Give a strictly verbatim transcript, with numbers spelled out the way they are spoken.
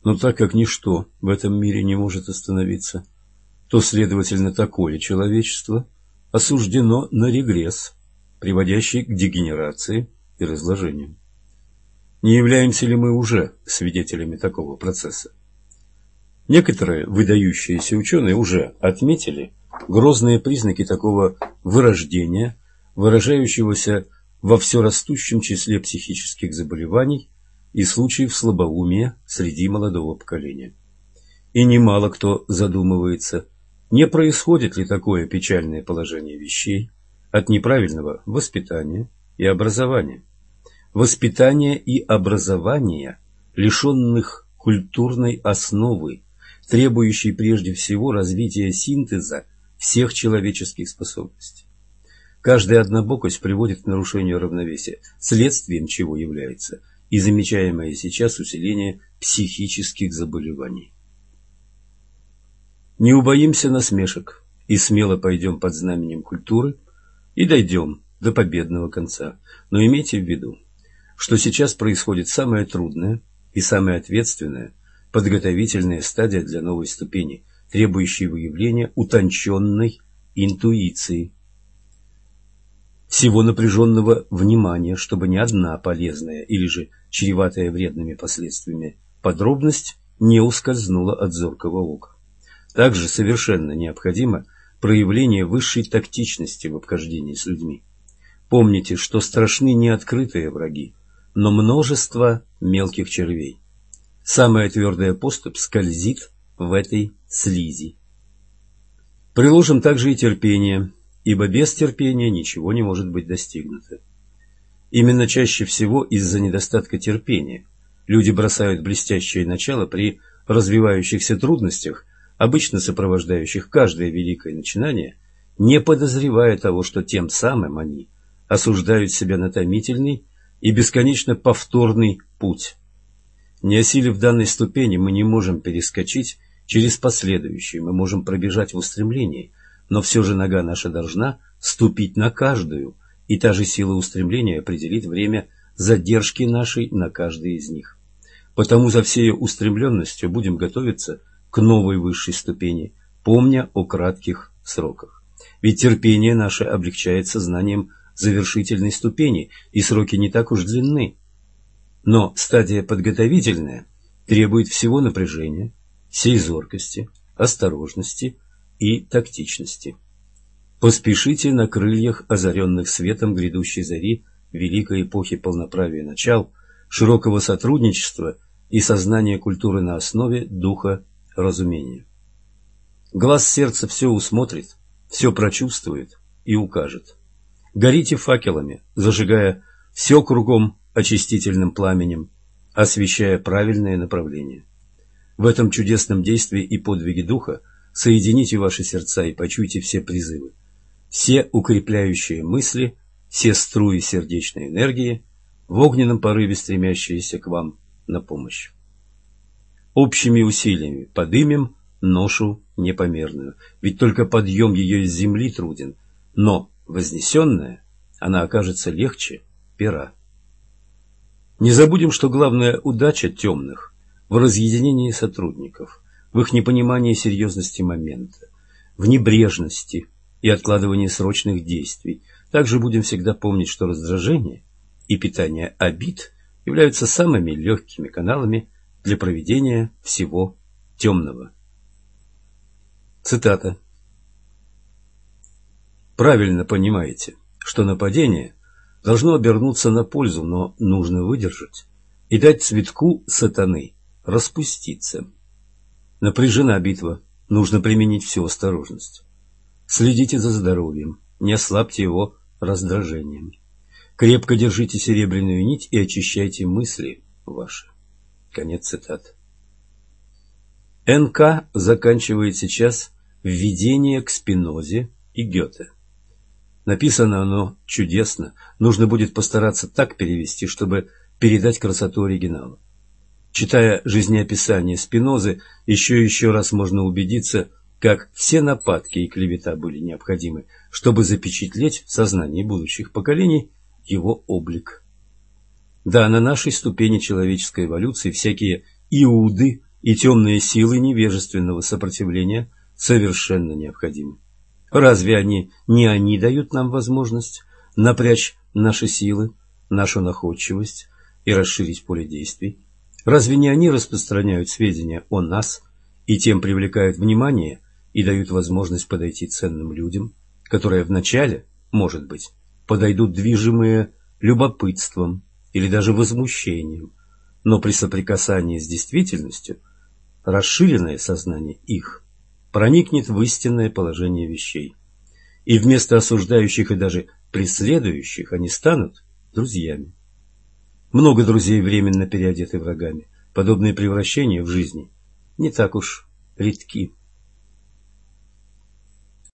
Но так как ничто в этом мире не может остановиться, то, следовательно, такое человечество осуждено на регресс, приводящий к дегенерации и разложению. Не являемся ли мы уже свидетелями такого процесса? Некоторые выдающиеся ученые уже отметили грозные признаки такого вырождения, выражающегося во все растущем числе психических заболеваний и случаев слабоумия среди молодого поколения. И немало кто задумывается, не происходит ли такое печальное положение вещей от неправильного воспитания и образования. Воспитание и образование, лишенных культурной основы, требующей прежде всего развития синтеза всех человеческих способностей. Каждая однобокость приводит к нарушению равновесия, следствием чего является и замечаемое сейчас усиление психических заболеваний. Не убоимся насмешек и смело пойдем под знаменем культуры и дойдем до победного конца. Но имейте в виду, что сейчас происходит самое трудное и самое ответственное подготовительная стадия для новой ступени, требующей выявления утонченной интуиции, всего напряженного внимания, чтобы ни одна полезная или же чреватая вредными последствиями подробность не ускользнула от зоркого ока. Также совершенно необходимо проявление высшей тактичности в обхождении с людьми. Помните, что страшны не открытые враги, но множество мелких червей. Самая твердая поступь скользит в этой слизи. Приложим также и терпение, ибо без терпения ничего не может быть достигнуто. Именно чаще всего из-за недостатка терпения люди бросают блестящее начало при развивающихся трудностях, обычно сопровождающих каждое великое начинание, не подозревая того, что тем самым они осуждают себя на томительный и бесконечно повторный путь. Не осилив данной ступени, мы не можем перескочить через последующие, мы можем пробежать в устремлении, но все же нога наша должна ступить на каждую, и та же сила устремления определит время задержки нашей на каждой из них. Потому за всей устремленностью будем готовиться к новой высшей ступени, помня о кратких сроках. Ведь терпение наше облегчается знанием завершительной ступени, и сроки не так уж длинны. Но стадия подготовительная требует всего напряжения, всей зоркости, осторожности и тактичности. Поспешите на крыльях, озаренных светом грядущей зари великой эпохи полноправия начал, широкого сотрудничества и сознания культуры на основе духа разумения. Глаз сердца все усмотрит, все прочувствует и укажет. Горите факелами, зажигая все кругом очистительным пламенем, освещая правильное направление. В этом чудесном действии и подвиге духа соедините ваши сердца и почуйте все призывы, все укрепляющие мысли, все струи сердечной энергии, в огненном порыве стремящиеся к вам на помощь. Общими усилиями подымем ношу непомерную, ведь только подъем ее из земли труден, но вознесенная она окажется легче пера. Не забудем, что главная удача темных в разъединении сотрудников, в их непонимании серьезности момента, в небрежности и откладывании срочных действий. Также будем всегда помнить, что раздражение и питание обид являются самыми легкими каналами для проведения всего темного. Цитата. Правильно понимаете, что нападение должно обернуться на пользу, но нужно выдержать и дать цветку сатаны распуститься. Напряжена битва, нужно применить всю осторожность. Следите за здоровьем, не ослабьте его раздражением. Крепко держите серебряную нить и очищайте мысли ваши. Конец цитаты. эн ка заканчивает сейчас введение к Спинозе и Гёте. Написано оно чудесно, нужно будет постараться так перевести, чтобы передать красоту оригинала. Читая жизнеописание Спинозы, еще и еще раз можно убедиться, как все нападки и клевета были необходимы, чтобы запечатлеть в сознании будущих поколений его облик. Да, на нашей ступени человеческой эволюции всякие иуды и темные силы невежественного сопротивления совершенно необходимы. Разве они не они дают нам возможность напрячь наши силы, нашу находчивость и расширить поле действий? Разве не они распространяют сведения о нас и тем привлекают внимание и дают возможность подойти ценным людям, которые вначале, может быть, подойдут движимые любопытством или даже возмущением, но при соприкасании с действительностью расширенное сознание их проникнет в истинное положение вещей, и вместо осуждающих и даже преследующих они станут друзьями. Много друзей временно переодеты врагами. Подобные превращения в жизни не так уж редки.